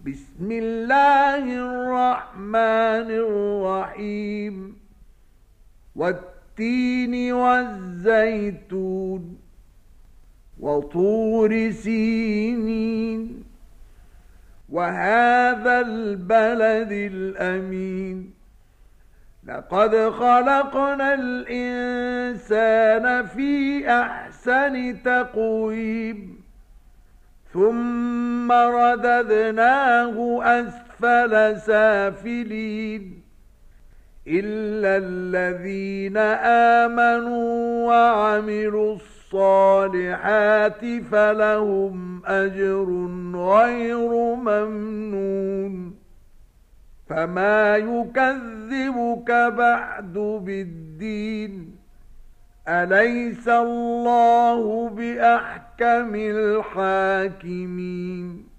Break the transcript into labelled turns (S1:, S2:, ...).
S1: بسم الله الرحمن الرحيم والتين والزيتون وطور سينين وهذا البلد الأمين لقد خلقنا الإنسان في أحسن تقويم ثم رددناه أسفل سافلين إلا الذين آمنوا وعملوا الصالحات فلهم أجر غير ممنون فما يكذبك بعد بالدين أليس الله بأحكم الحاكمين